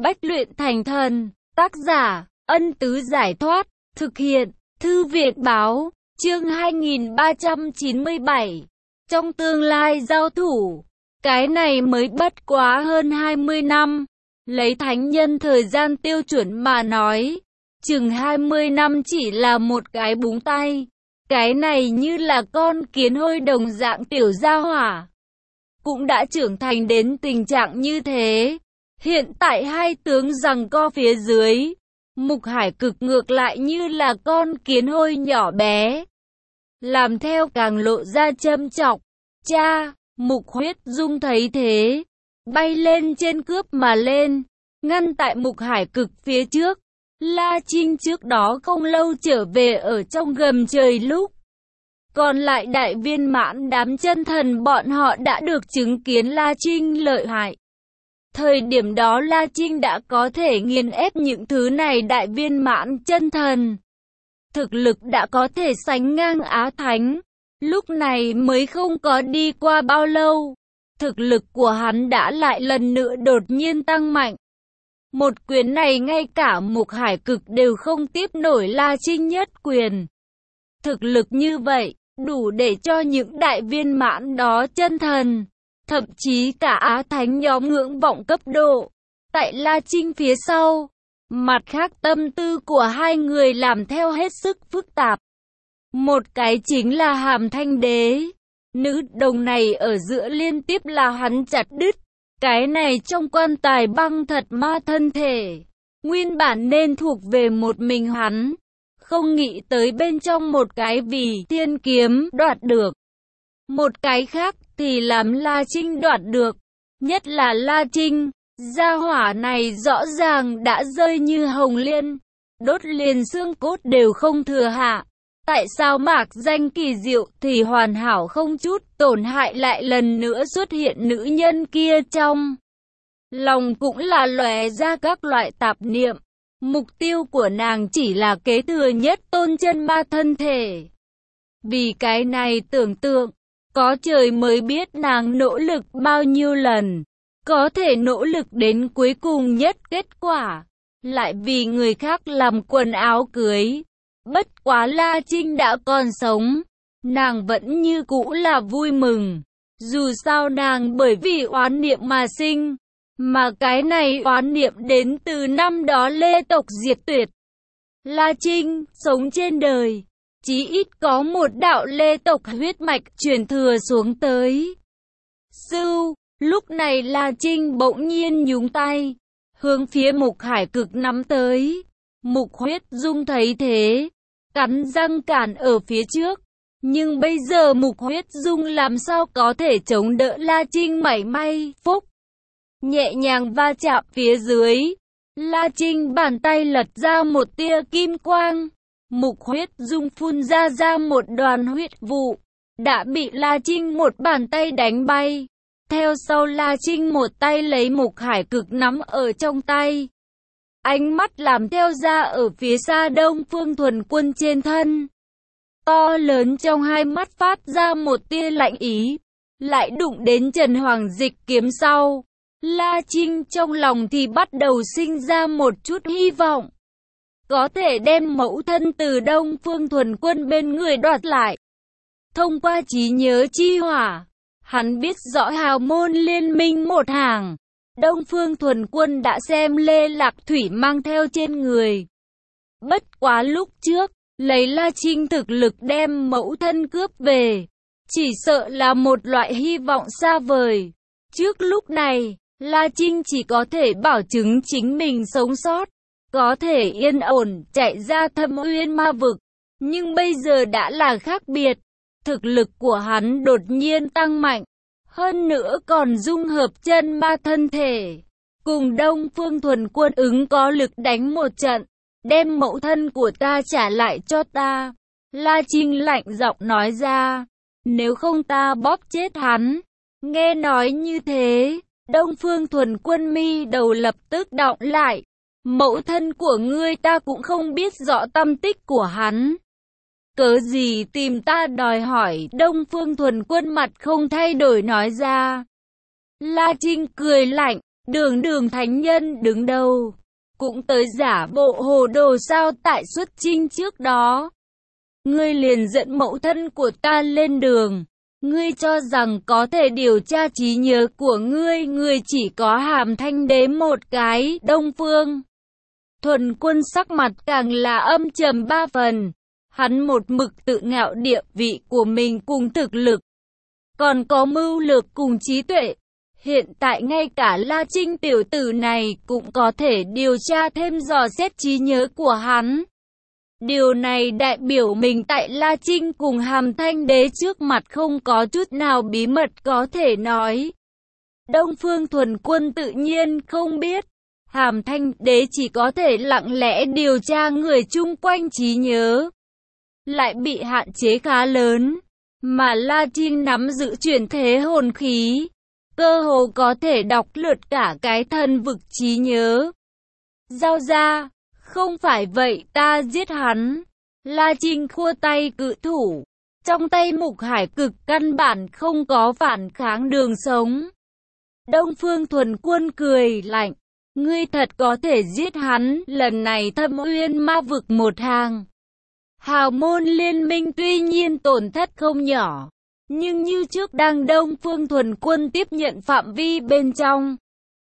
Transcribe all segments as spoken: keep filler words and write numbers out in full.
Bách luyện thành thần. Tác giả, Ân Tứ Giải Thoát. Thực hiện, Thư viện Báo. Chương hai nghìn ba trăm chín mươi bảy. Trong tương lai giao thủ. Cái này mới bất quá hơn hai mươi năm. Lấy thánh nhân thời gian tiêu chuẩn mà nói. Chừng hai mươi năm chỉ là một cái búng tay. Cái này như là con kiến hôi đồng dạng tiểu gia hỏa. Cũng đã trưởng thành đến tình trạng như thế. Hiện tại hai tướng giằng co phía dưới. Mục Hải Cực ngược lại như là con kiến hôi nhỏ bé. Làm theo càng lộ ra châm chọc. Cha, Mục Huyết Dung thấy thế. Bay lên trên cướp mà lên. Ngăn tại Mục Hải Cực phía trước. La Trinh trước đó không lâu trở về ở trong gầm trời lúc. Còn lại đại viên mãn đám chân thần bọn họ đã được chứng kiến La Trinh lợi hại. Thời điểm đó La Trinh đã có thể nghiền ép những thứ này đại viên mãn chân thần. Thực lực đã có thể sánh ngang Á Thánh. Lúc này mới không có đi qua bao lâu. Thực lực của hắn đã lại lần nữa đột nhiên tăng mạnh. Một quyền này ngay cả Mục Hải Cực đều không tiếp nổi La Trinh nhất quyền. Thực lực như vậy, đủ để cho những đại viên mãn đó chân thần, thậm chí cả Á Thánh nhóm ngưỡng vọng cấp độ. Tại La Trinh phía sau, mặt khác tâm tư của hai người làm theo hết sức phức tạp. Một cái chính là Hàm Thanh Đế. Nữ đồng này ở giữa liên tiếp là hắn chặt đứt. Cái này trong quan tài băng thật ma thân thể. Nguyên bản nên thuộc về một mình hắn. Không nghĩ tới bên trong một cái vì thiên kiếm đoạt được. Một cái khác thì làm La Trinh đoạt được. Nhất là La Trinh, gia hỏa này rõ ràng đã rơi như hồng liên. Đốt liền xương cốt đều không thừa hạ. Tại sao mạc danh kỳ diệu thì hoàn hảo không chút tổn hại lại lần nữa xuất hiện nữ nhân kia trong lòng cũng là lóe ra các loại tạp niệm. Mục tiêu của nàng chỉ là kế thừa nhất tôn chân ma thân thể. Vì cái này tưởng tượng, có trời mới biết nàng nỗ lực bao nhiêu lần, có thể nỗ lực đến cuối cùng nhất kết quả, lại vì người khác làm quần áo cưới. Bất quá La Trinh đã còn sống, nàng vẫn như cũ là vui mừng. Dù sao nàng bởi vì oán niệm mà sinh, mà cái này oán niệm đến từ năm đó Lê tộc diệt tuyệt. La Trinh sống trên đời, chí ít có một đạo Lê tộc huyết mạch truyền thừa xuống tới. Sưu, lúc này La Trinh bỗng nhiên nhúng tay, hướng phía Mục Hải Cực nắm tới. Mục Huyết Dung thấy thế, cắn răng cản ở phía trước. Nhưng bây giờ Mục Huyết Dung làm sao có thể chống đỡ La Trinh mảy may. Phúc, nhẹ nhàng va chạm phía dưới. La Trinh bàn tay lật ra một tia kim quang. Mục Huyết Dung phun ra ra một đoàn huyết vụ. Đã bị La Trinh một bàn tay đánh bay. Theo sau La Trinh một tay lấy Mục Hải Cực nắm ở trong tay. Ánh mắt làm theo ra ở phía xa Đông Phương Thuần Quân trên thân. To lớn trong hai mắt phát ra một tia lạnh ý. Lại đụng đến Trần Hoàng Dịch kiếm sau. La Trinh trong lòng thì bắt đầu sinh ra một chút hy vọng. Có thể đem mẫu thân từ Đông Phương Thuần Quân bên người đoạt lại. Thông qua trí nhớ chi hỏa, hắn biết rõ hào môn liên minh một hàng. Đông Phương Thuần Quân đã xem Lê Lạc Thủy mang theo trên người. Bất quá lúc trước, lấy La Trinh thực lực đem mẫu thân cướp về. Chỉ sợ là một loại hy vọng xa vời. Trước lúc này, La Trinh chỉ có thể bảo chứng chính mình sống sót. Có thể yên ổn chạy ra Thâm Uyên ma vực. Nhưng bây giờ đã là khác biệt. Thực lực của hắn đột nhiên tăng mạnh. Hơn nữa còn dung hợp chân ma thân thể. Cùng Đông Phương Thuần Quân ứng có lực đánh một trận. Đem mẫu thân của ta trả lại cho ta. La Trinh lạnh giọng nói ra. Nếu không ta bóp chết hắn. Nghe nói như thế, Đông Phương Thuần Quân mi đầu lập tức đọng lại. Mẫu thân của ngươi ta cũng không biết rõ tâm tích của hắn. Cớ gì tìm ta đòi hỏi. Đông Phương Thuần Quân mặt không thay đổi nói ra. La Trinh cười lạnh, Đường đường thánh nhân đứng đầu, cũng tới giả bộ hồ đồ sao? Tại xuất chinh trước đó, ngươi liền dẫn mẫu thân của ta lên đường. Ngươi cho rằng có thể điều tra trí nhớ của ngươi, ngươi chỉ có Hàm Thanh Đế một cái. Đông Phương Thuần Quân sắc mặt càng là âm trầm ba phần. Hắn một mực tự ngạo địa vị của mình cùng thực lực, còn có mưu lược cùng trí tuệ. Hiện tại ngay cả La Trinh tiểu tử này cũng có thể điều tra thêm dò xét trí nhớ của hắn. Điều này đại biểu mình tại La Trinh cùng Hàm Thanh Đế trước mặt không có chút nào bí mật có thể nói. Đông Phương Thuần Quân tự nhiên không biết. Hàm Thanh Đế chỉ có thể lặng lẽ điều tra người chung quanh trí nhớ, lại bị hạn chế khá lớn. Mà La Trinh nắm giữ chuyển thế hồn khí, cơ hồ có thể đọc lượt cả cái thần vực trí nhớ. Giao ra, không phải vậy ta giết hắn. La Trinh khua tay cự thủ, trong tay Mục Hải Cực căn bản không có phản kháng đường sống. Đông Phương Thuần Quân cười lạnh, ngươi thật có thể giết hắn? Lần này Thâm Uyên ma vực một hàng hào môn liên minh tuy nhiên tổn thất không nhỏ, nhưng như trước đang Đông Phương Thuần Quân tiếp nhận phạm vi bên trong.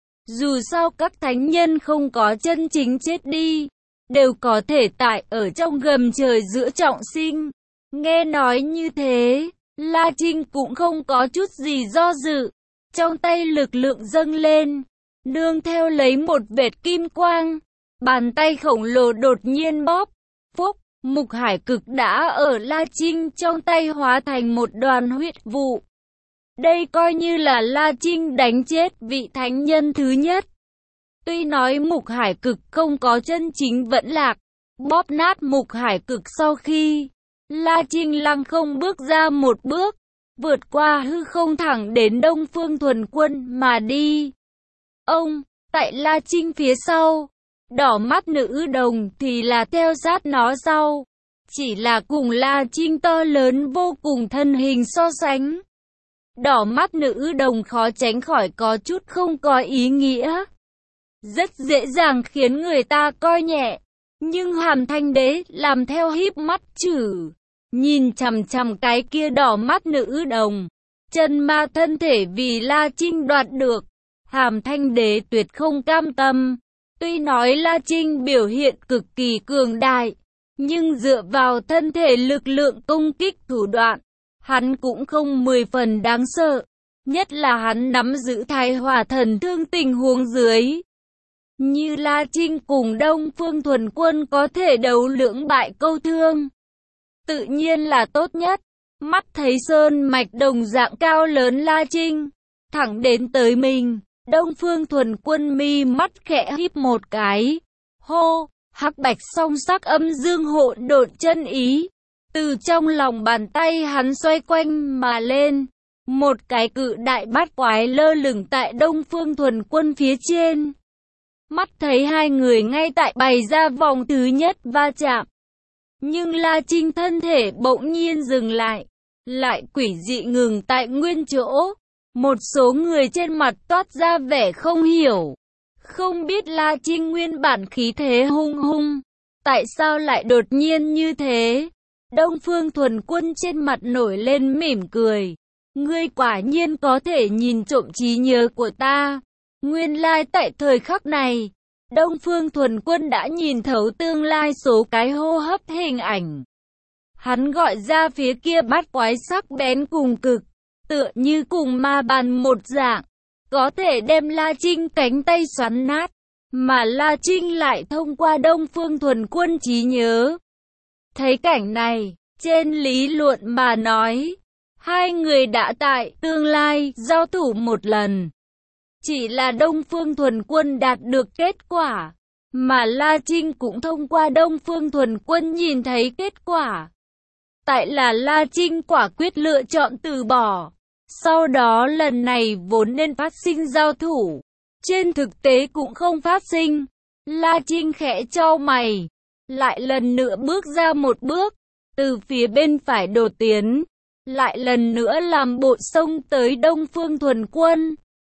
Dù sao các thánh nhân không có chân chính chết đi, đều có thể tại ở trong gầm trời giữa trọng sinh. Nghe nói như thế, La Trinh cũng không có chút gì do dự, trong tay lực lượng dâng lên, nương theo lấy một vệt kim quang, bàn tay khổng lồ đột nhiên bóp, phúc, Mục Hải Cực đã ở La Trinh trong tay hóa thành một đoàn huyết vụ. Đây coi như là La Trinh đánh chết vị thánh nhân thứ nhất. Tuy nói Mục Hải Cực không có chân chính vẫn lạc, bóp nát Mục Hải Cực sau khi La Trinh lăng không bước ra một bước, vượt qua hư không thẳng đến Đông Phương Thuần Quân mà đi. Ông, tại La Trinh phía sau, đỏ mắt nữ đồng thì là theo sát nó sau. Chỉ là cùng La Trinh to lớn vô cùng thân hình so sánh, đỏ mắt nữ đồng khó tránh khỏi có chút không có ý nghĩa, rất dễ dàng khiến người ta coi nhẹ. Nhưng Hàm Thanh Đế làm theo híp mắt chử, nhìn chằm chằm cái kia đỏ mắt nữ đồng. Chân ma thân thể vì La Trinh đoạt được, Hàm Thanh Đế tuyệt không cam tâm. Tuy nói La Trinh biểu hiện cực kỳ cường đại, nhưng dựa vào thân thể lực lượng công kích thủ đoạn, hắn cũng không mười phần đáng sợ. Nhất là hắn nắm giữ Thái Hỏa Thần Thương tình huống dưới, như La Trinh cùng Đông Phương Thuần Quân có thể đấu lưỡng bại câu thương, tự nhiên là tốt nhất. Mắt thấy sơn mạch đồng dạng cao lớn La Trinh thẳng đến tới mình, Đông Phương Thuần Quân mi mắt khẽ híp một cái, hô, hắc bạch song sắc âm dương hỗn độn chân ý, từ trong lòng bàn tay hắn xoay quanh mà lên. Một cái cự đại bát quái lơ lửng tại Đông Phương Thuần Quân phía trên. Mắt thấy hai người ngay tại bày ra vòng thứ nhất va chạm, nhưng La Trinh thân thể bỗng nhiên dừng lại, lại quỷ dị ngừng tại nguyên chỗ. Một số người trên mặt toát ra vẻ không hiểu, không biết La Trinh nguyên bản khí thế hung hung, tại sao lại đột nhiên như thế. Đông Phương Thuần Quân trên mặt nổi lên mỉm cười, ngươi quả nhiên có thể nhìn trộm trí nhớ của ta. Nguyên lai tại thời khắc này, Đông Phương Thuần Quân đã nhìn thấu tương lai số cái hô hấp hình ảnh. Hắn gọi ra phía kia bát quái sắc bén cùng cực, tựa như cùng ma bàn một dạng, có thể đem La Trinh cánh tay xoắn nát, mà La Trinh lại thông qua Đông Phương Thuần Quân trí nhớ. Thấy cảnh này, trên lý luận mà nói, hai người đã tại tương lai giao thủ một lần. Chỉ là Đông Phương Thuần Quân đạt được kết quả, mà La Trinh cũng thông qua Đông Phương Thuần Quân nhìn thấy kết quả. Tại là La Trinh quả quyết lựa chọn từ bỏ. Sau đó lần này vốn nên phát sinh giao thủ, trên thực tế cũng không phát sinh. La Trinh khẽ chau mày, lại lần nữa bước ra một bước, từ phía bên phải đột tiến, lại lần nữa làm bộ xông tới Đông Phương Thuần Quân.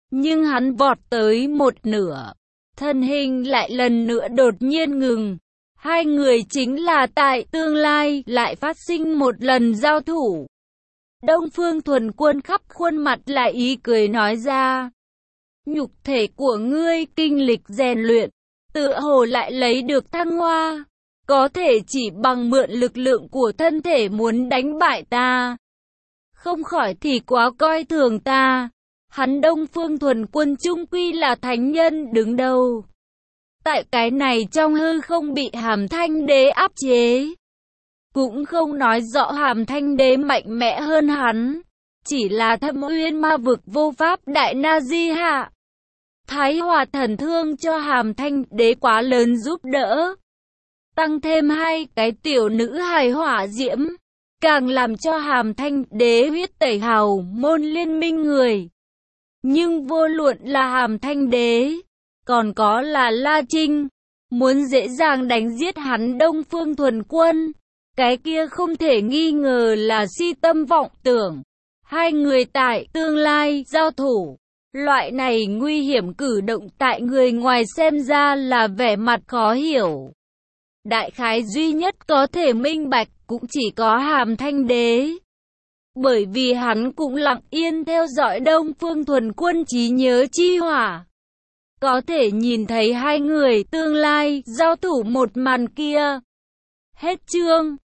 Nhưng hắn vọt tới một nửa, thân hình lại lần nữa đột nhiên ngừng. Hai người chính là tại tương lai lại phát sinh một lần giao thủ. Đông Phương Thuần Quân khắp khuôn mặt lại ý cười nói ra. Nhục thể của ngươi kinh lịch rèn luyện, tựa hồ lại lấy được thăng hoa. Có thể chỉ bằng mượn lực lượng của thân thể muốn đánh bại ta. Không khỏi thì quá coi thường ta. Hắn Đông Phương Thuần Quân chung quy là thánh nhân đứng đầu. Tại cái này trong hư không bị Hàm Thanh Đế áp chế. Cũng không nói rõ Hàm Thanh Đế mạnh mẽ hơn hắn. Chỉ là Thâm Uyên Ma Vực vô pháp đại na di hạ. Thái Hòa thần thương cho Hàm Thanh Đế quá lớn giúp đỡ. Tăng thêm hai cái tiểu nữ hài hỏa diễm. Càng làm cho Hàm Thanh Đế huyết tẩy hào môn liên minh người. Nhưng vô luận là Hàm Thanh Đế, còn có là La Trinh, muốn dễ dàng đánh giết hắn Đông Phương Thuần Quân, cái kia không thể nghi ngờ là si tâm vọng tưởng. Hai người tại tương lai giao thủ, loại này nguy hiểm cử động tại người ngoài xem ra là vẻ mặt khó hiểu. Đại khái duy nhất có thể minh bạch cũng chỉ có Hàm Thanh Đế. Bởi vì hắn cũng lặng yên theo dõi Đông Phương Thuần Quân trí nhớ chi hỏa. Có thể nhìn thấy hai người tương lai giao thủ một màn kia. Hết chương.